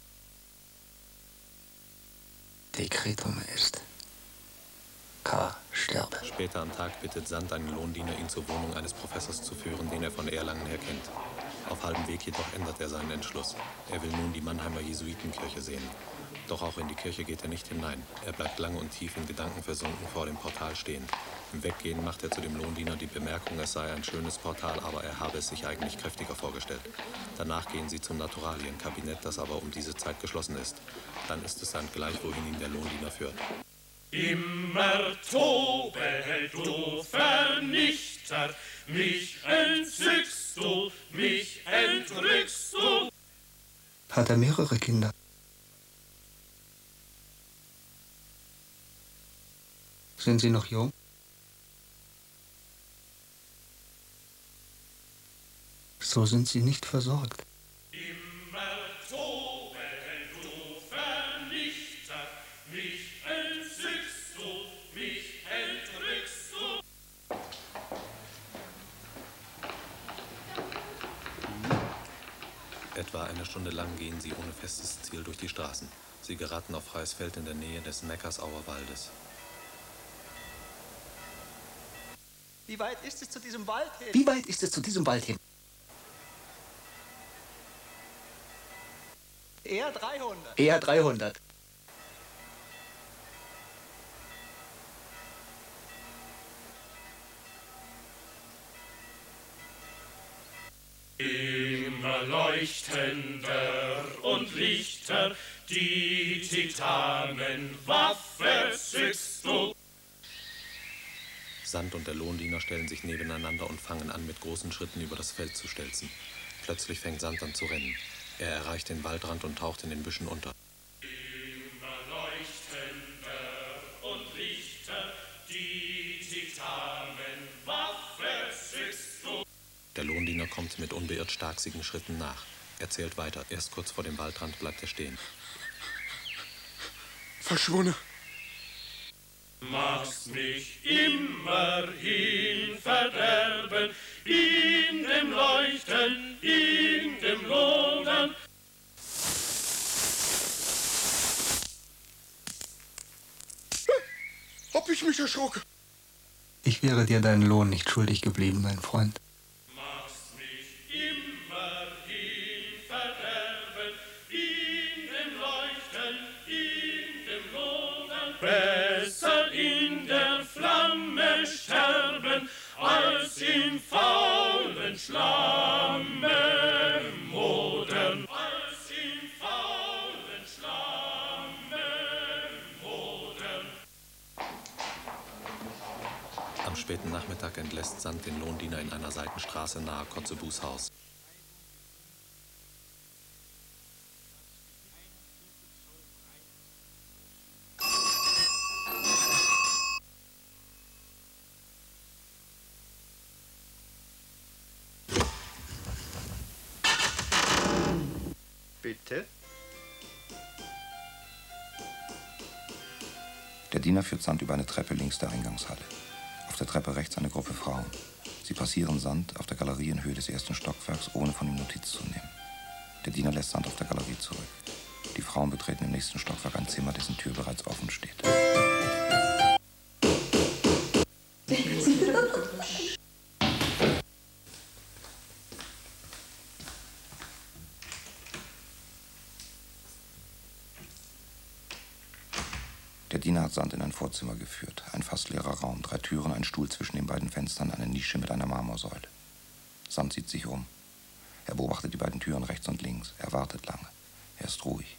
Decretum est. K. sterbe. Später am Tag bittet Sand einen Lohndiener, ihn zur Wohnung eines Professors zu führen, den er von Erlangen her kennt. Auf halbem Weg jedoch ändert er seinen Entschluss. Er will nun die Mannheimer Jesuitenkirche sehen. Doch auch in die Kirche geht er nicht hinein. Er bleibt lang und tief in Gedanken versunken vor dem Portal stehen. Im Weggehen macht er zu dem Lohndiener die Bemerkung, es sei ein schönes Portal, aber er habe es sich eigentlich kräftiger vorgestellt. Danach gehen sie zum Naturalienkabinett, das aber um diese Zeit geschlossen ist. Dann ist es dann gleich, wohin ihn der Lohndiener führt. Immer tobe du Vernichter, mich entzückst du, mich entrückst du. Hat er mehrere Kinder? Sind Sie noch jung? So sind Sie nicht versorgt. Immer tobe du Vernichter, mich entzückst du, mich entrückst du. Etwa eine Stunde lang gehen sie ohne festes Ziel durch die Straßen. Sie geraten auf freies Feld in der Nähe des Neckarsauer Waldes. Wie weit ist es zu diesem Wald hin? Wie weit ist es zu diesem Wald hin? Eher dreihundert. Eher dreihundert. Immer leuchtender und lichter, die Titanenwaffe zückst du. Sand und der Lohndiener stellen sich nebeneinander und fangen an, mit großen Schritten über das Feld zu stelzen. Plötzlich fängt Sand an zu rennen. Er erreicht den Waldrand und taucht in den Büschen unter. Immer leuchtender und lichter, die Titanenwaffe zückst du. Der Lohndiener kommt mit unbeirrt starksigen Schritten nach. Er zählt weiter. Erst kurz vor dem Waldrand bleibt er stehen. Verschwunden. Machst mich immerhin verderben, in dem Leuchten, in dem Lodern. Hab ich mich erschrocken? Ich wäre dir deinen Lohn nicht schuldig geblieben, mein Freund. Machst mich immerhin verderben, in dem Leuchten, in dem Lodern. Besser in der Flamme sterben, als im faulen Schlamme modern. Als im faulen Schlamme modern. Am späten Nachmittag entlässt Sand den Lohndiener in einer Seitenstraße nahe Kotzebues Haus. Bitte? Der Diener führt Sand über eine Treppe links der Eingangshalle. Auf der Treppe rechts eine Gruppe Frauen. Sie passieren Sand auf der Galerie in Höhe des ersten Stockwerks, ohne von ihm Notiz zu nehmen. Der Diener lässt Sand auf der Galerie zurück. Die Frauen betreten im nächsten Stockwerk ein Zimmer, dessen Tür bereits offen steht. Der Diener hat Sand in ein Vorzimmer geführt. Ein fast leerer Raum, drei Türen, ein Stuhl zwischen den beiden Fenstern, eine Nische mit einer Marmorsäule. Sand sieht sich um. Er beobachtet die beiden Türen rechts und links. Er wartet lange. Er ist ruhig.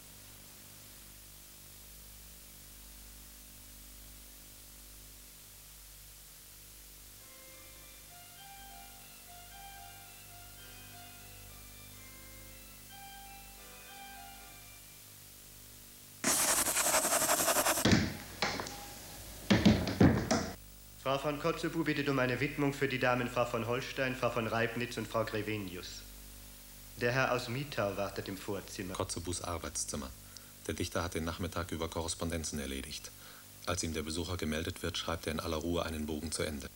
Frau von Kotzebue bittet um eine Widmung für die Damen Frau von Holstein, Frau von Reibnitz und Frau Grevenius. Der Herr aus Mitau wartet im Vorzimmer. Kotzebues Arbeitszimmer. Der Dichter hat den Nachmittag über Korrespondenzen erledigt. Als ihm der Besucher gemeldet wird, schreibt er in aller Ruhe einen Bogen zu Ende.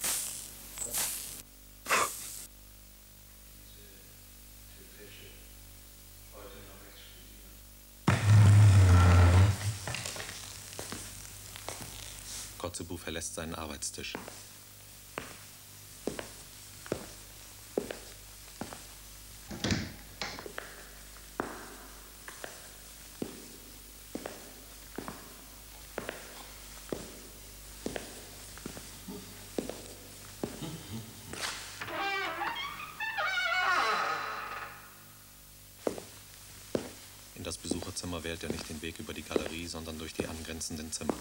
Kotzebue verlässt seinen Arbeitstisch. wählt er nicht den Weg über die Galerie, sondern durch die angrenzenden Zimmer.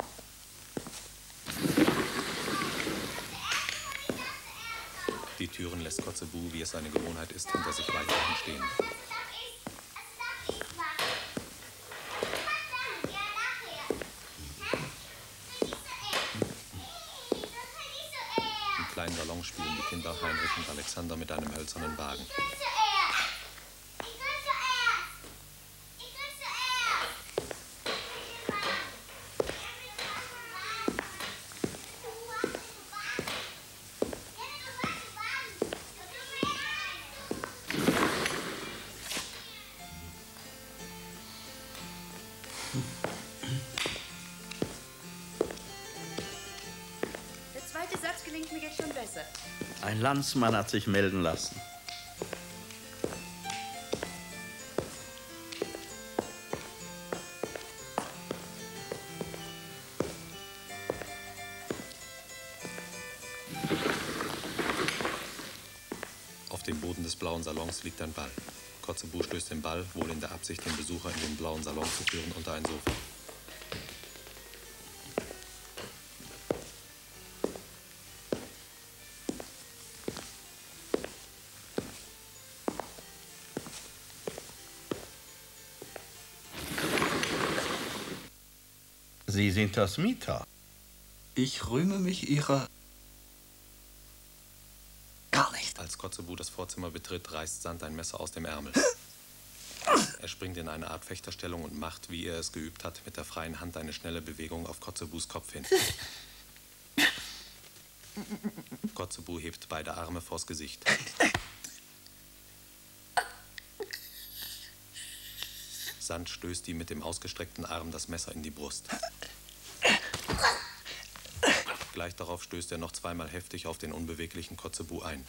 Die Türen lässt Kotzebue, wie es seine Gewohnheit ist, hinter sich weiterhin stehen. Im kleinen Salon spielen die Kinder Heinrich und Alexander mit einem hölzernen Wagen. Der zweite Satz gelingt mir jetzt schon besser. Ein Landsmann hat sich melden lassen. Auf dem Boden des blauen Salons liegt ein Ball. Kotzebue stößt den Ball, wohl in der Absicht, den Besucher in den blauen Salon zu führen, unter ein Sofa. Sie sind das Mieter. Ich rühme mich Ihrer... Gar nicht. Als Kotzebue das Vorzimmer betritt, reißt Sand ein Messer aus dem Ärmel. Er springt in eine Art Fechterstellung und macht, wie er es geübt hat, mit der freien Hand eine schnelle Bewegung auf Kotzebues Kopf hin. Kotzebue hebt beide Arme vors Gesicht. Sand stößt ihm mit dem ausgestreckten Arm das Messer in die Brust. Gleich darauf stößt er noch zweimal heftig auf den unbeweglichen Kotzebue ein.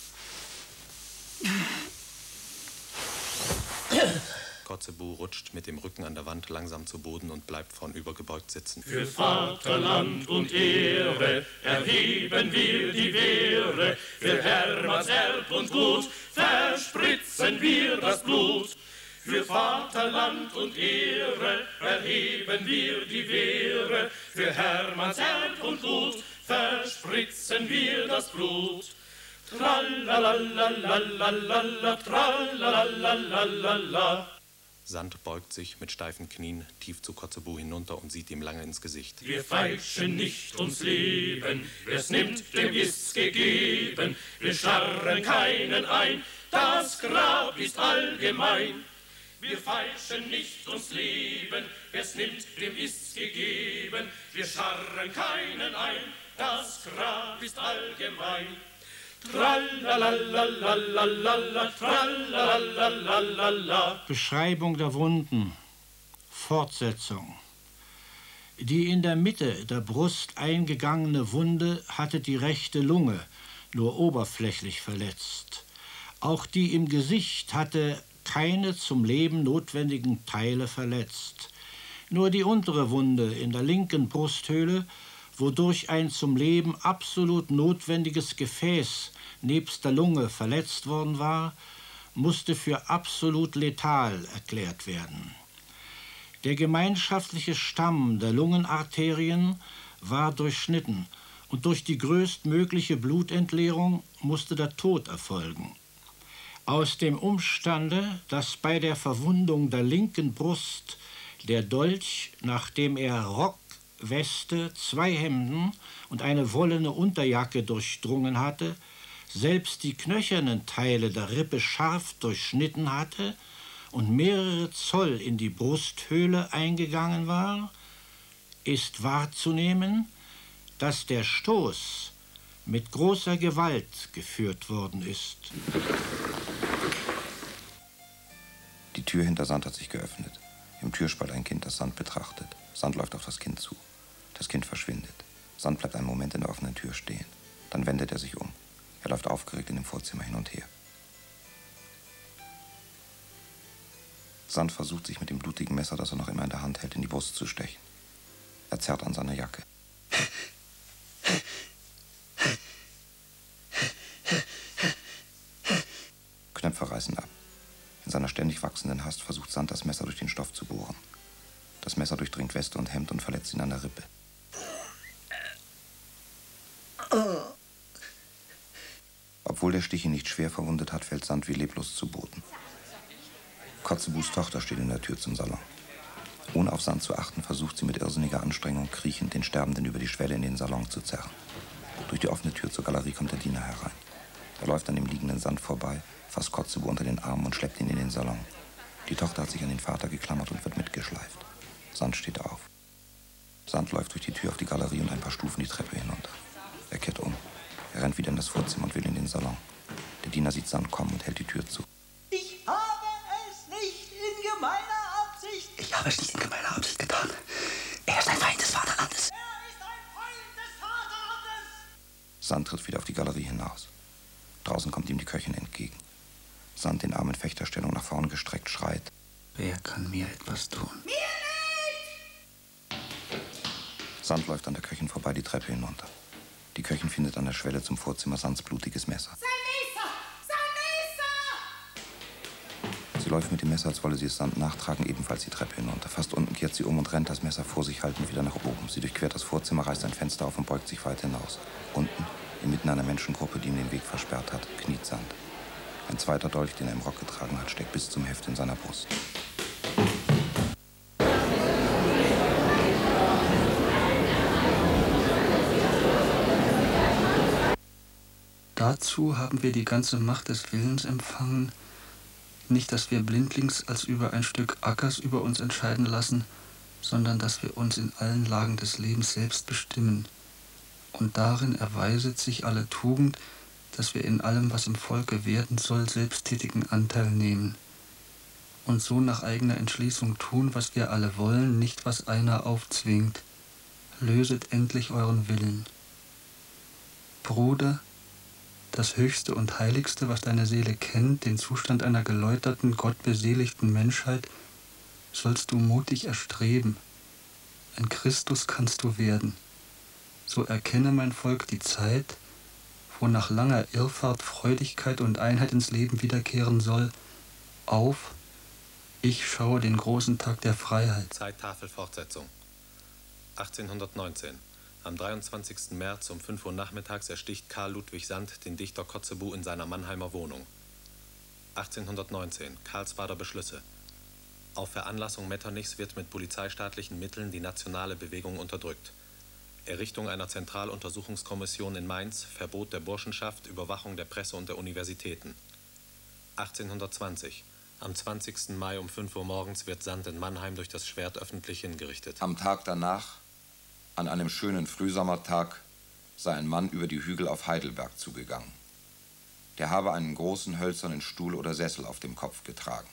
Kotzebue rutscht mit dem Rücken an der Wand langsam zu Boden und bleibt vornübergebeugt sitzen. Für Vaterland und Ehre erheben wir die Wehre, für Hermanns Erb und Gut verspritzen wir das Blut. Für Vaterland und Ehre erheben wir die Wehre, für Hermanns Erb und Gut verspritzen wir das Blut. Tralalalalala, tralalalalala. Sand beugt sich mit steifen Knien tief zu Kotzebue hinunter und sieht ihm lange ins Gesicht. Wir feilschen nicht ums Leben, wer's nimmt, dem ist's gegeben. Wir scharren keinen ein, das Grab ist allgemein. Wir feilschen nicht ums Leben, wer's nimmt, dem ist's gegeben. Wir scharren keinen ein, das Grab ist allgemein. Tralalalalala, tralalalalala. Beschreibung der Wunden. Fortsetzung. Die in der Mitte der Brust eingegangene Wunde hatte die rechte Lunge nur oberflächlich verletzt. Auch die im Gesicht hatte keine zum Leben notwendigen Teile verletzt. Nur die untere Wunde in der linken Brusthöhle, wodurch ein zum Leben absolut notwendiges Gefäß nebst der Lunge verletzt worden war, musste für absolut letal erklärt werden. Der gemeinschaftliche Stamm der Lungenarterien war durchschnitten und durch die größtmögliche Blutentleerung musste der Tod erfolgen. Aus dem Umstande, dass bei der Verwundung der linken Brust der Dolch, nachdem er Rock, Weste, zwei Hemden und eine wollene Unterjacke durchdrungen hatte, selbst die knöchernen Teile der Rippe scharf durchschnitten hatte und mehrere Zoll in die Brusthöhle eingegangen war, ist wahrzunehmen, dass der Stoß mit großer Gewalt geführt worden ist. Die Tür hinter Sand hat sich geöffnet. Im Türspalt ein Kind, das Sand betrachtet. Sand läuft auf das Kind zu. Das Kind verschwindet. Sand bleibt einen Moment in der offenen Tür stehen. Dann wendet er sich um. Er läuft aufgeregt in dem Vorzimmer hin und her. Sand versucht, sich mit dem blutigen Messer, das er noch immer in der Hand hält, in die Brust zu stechen. Er zerrt an seiner Jacke. Knöpfe reißen ab. In seiner ständig wachsenden Hast versucht Sand, das Messer durch den Stoff zu bohren. Das Messer durchdringt Weste und Hemd und verletzt ihn an der Rippe. Obwohl der Stich ihn nicht schwer verwundet hat, fällt Sand wie leblos zu Boden. Kotzebus Tochter steht in der Tür zum Salon. Ohne auf Sand zu achten, versucht sie mit irrsinniger Anstrengung kriechend den Sterbenden über die Schwelle in den Salon zu zerren. Durch die offene Tür zur Galerie kommt der Diener herein. Er läuft an dem liegenden Sand vorbei, fasst Kotzebue unter den Arm und schleppt ihn in den Salon. Die Tochter hat sich an den Vater geklammert und wird mitgeschleift. Sand steht auf. Sand läuft durch die Tür auf die Galerie und ein paar Stufen die Treppe hinunter. Er kehrt um. Er rennt wieder in das Vorzimmer und will in den Salon. Der Diener sieht Sand kommen und hält die Tür zu. Ich habe es nicht in gemeiner Absicht. Ich habe es nicht in gemeiner Absicht getan. Er ist ein Feind des Vaterlandes. Er ist ein Feind des Vaterlandes! Sand tritt wieder auf die Galerie hinaus. Draußen kommt ihm die Köchin entgegen. Sand, den Arm in Fechterstellung nach vorn gestreckt, schreit: Wer kann mir etwas tun? Mir nicht! Sand läuft an der Köchin vorbei die Treppe hinunter. Die Köchin findet an der Schwelle zum Vorzimmer Sands blutiges Messer. Sein Messer! Sein Messer! Sie läuft mit dem Messer, als wolle sie es Sand nachtragen, ebenfalls die Treppe hinunter. Fast unten kehrt sie um und rennt, das Messer vor sich haltend, wieder nach oben. Sie durchquert das Vorzimmer, reißt ein Fenster auf und beugt sich weit hinaus. Unten, inmitten einer Menschengruppe, die ihm den Weg versperrt hat, kniet Sand. Ein zweiter Dolch, den er im Rock getragen hat, steckt bis zum Heft in seiner Brust. Dazu haben wir die ganze Macht des Willens empfangen, nicht, dass wir blindlings als über ein Stück Ackers über uns entscheiden lassen, sondern dass wir uns in allen Lagen des Lebens selbst bestimmen. Und darin erweiset sich alle Tugend, dass wir in allem, was im Volke werden soll, selbsttätigen Anteil nehmen. Und so nach eigener Entschließung tun, was wir alle wollen, nicht was einer aufzwingt. Löset endlich euren Willen. Bruder, das Höchste und Heiligste, was deine Seele kennt, den Zustand einer geläuterten, gottbeseligten Menschheit, sollst du mutig erstreben. Ein Christus kannst du werden. So erkenne, mein Volk, die Zeit, wo nach langer Irrfahrt Freudigkeit und Einheit ins Leben wiederkehren soll. Auf, ich schaue den großen Tag der Freiheit. Zeittafelfortsetzung. achtzehnhundertneunzehn. Am dreiundzwanzigsten März um fünf Uhr nachmittags ersticht Karl Ludwig Sand den Dichter Kotzebue in seiner Mannheimer Wohnung. achtzehnhundertneunzehn. Karlsbader Beschlüsse. Auf Veranlassung Metternichs wird mit polizeistaatlichen Mitteln die nationale Bewegung unterdrückt. Errichtung einer Zentraluntersuchungskommission in Mainz, Verbot der Burschenschaft, Überwachung der Presse und der Universitäten. achtzehnhundertzwanzig. Am zwanzigsten Mai um fünf Uhr morgens wird Sand in Mannheim durch das Schwert öffentlich hingerichtet. Am Tag danach, an einem schönen Frühsommertag, sei ein Mann über die Hügel auf Heidelberg zugegangen. Der habe einen großen hölzernen Stuhl oder Sessel auf dem Kopf getragen.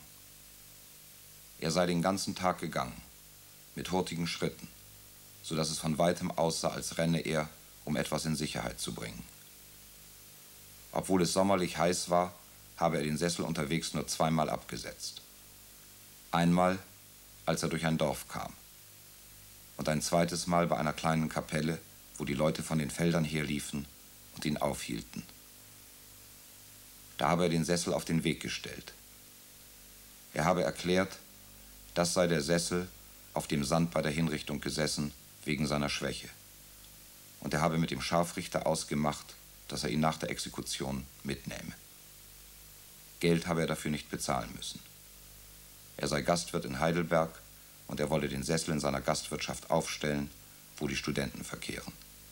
Er sei den ganzen Tag gegangen, mit hurtigen Schritten, so dass es von weitem aussah, als renne er, um etwas in Sicherheit zu bringen. Obwohl es sommerlich heiß war, habe er den Sessel unterwegs nur zweimal abgesetzt. Einmal, als er durch ein Dorf kam, und ein zweites Mal bei einer kleinen Kapelle, wo die Leute von den Feldern herliefen und ihn aufhielten. Da habe er den Sessel auf den Weg gestellt. Er habe erklärt, das sei der Sessel, auf dem Sand bei der Hinrichtung gesessen, wegen seiner Schwäche. Und er habe mit dem Scharfrichter ausgemacht, dass er ihn nach der Exekution mitnehme. Geld habe er dafür nicht bezahlen müssen. Er sei Gastwirt in Heidelberg und er wolle den Sessel in seiner Gastwirtschaft aufstellen, wo die Studenten verkehren.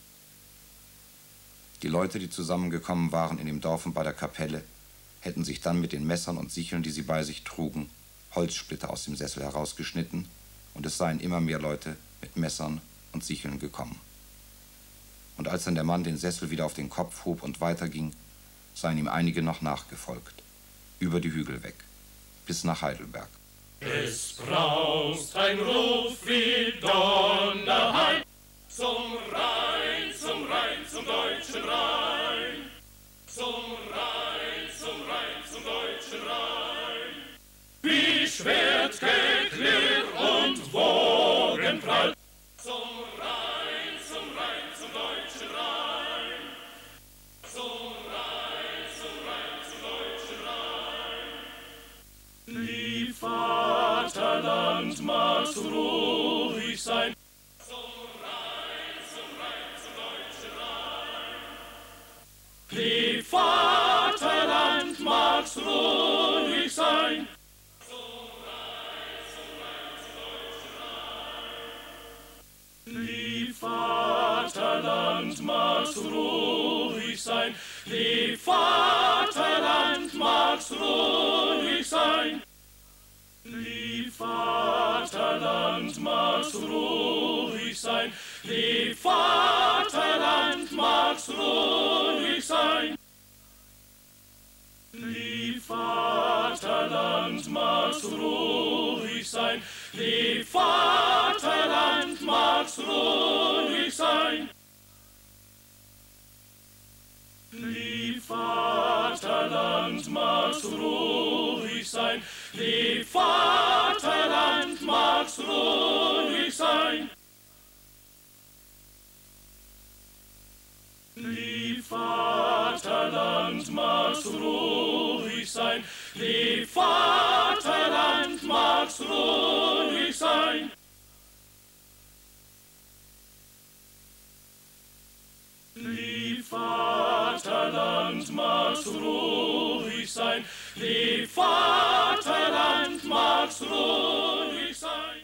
Die Leute, die zusammengekommen waren in dem Dorf und bei der Kapelle, hätten sich dann mit den Messern und Sicheln, die sie bei sich trugen, Holzsplitter aus dem Sessel herausgeschnitten, und es seien immer mehr Leute mit Messern und Sicheln gekommen. Und als dann der Mann den Sessel wieder auf den Kopf hob und weiterging, seien ihm einige noch nachgefolgt, über die Hügel weg, bis nach Heidelberg. Es braust ein Ruf wie Donnerhall zum Rhein, zum Rhein, zum deutschen Rhein, zum Rhein, zum Rhein, zum deutschen Rhein. Wie Schwertgeklirr und Wogenprall zum Rhein, zum Rhein, zum deutschen Rhein, zum Rhein, zum Rhein, zum deutschen Rhein. Lieb Vaterland, magst ruhig sein. Leb Vaterland, mag's ruhig sein. Leb Vaterland, mag's ruhig sein. Leb Vaterland, mag's ruhig sein. Leb Vaterland, mag's ruhig sein. Leb Vaterland, mag's ruhig sein. Leb Vaterland, mag's ruhig sein. Leb Vaterland, mag's ruhig sein. Leb Vaterland, mag's ruhig sein. Leb Vaterland, mag's ruhig sein. Leb Vaterland, mag's ruhig sein. Leb Vaterland, mag's ruhig sein. Leb Vaterland, mag's ruhig sein. Leb Vaterland, mag's ruhig sein.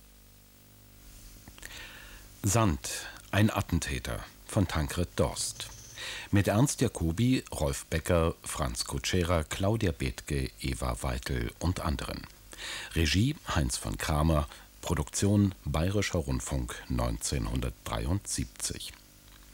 Sand, ein Attentäter von Tankred Dorst. Mit Ernst Jacobi, Rolf Becker, Franz Kutschera, Claudia Bethke, Eva Weitel und anderen. Regie Heinz von Kramer, Produktion Bayerischer Rundfunk neunzehnhundertdreiundsiebzig.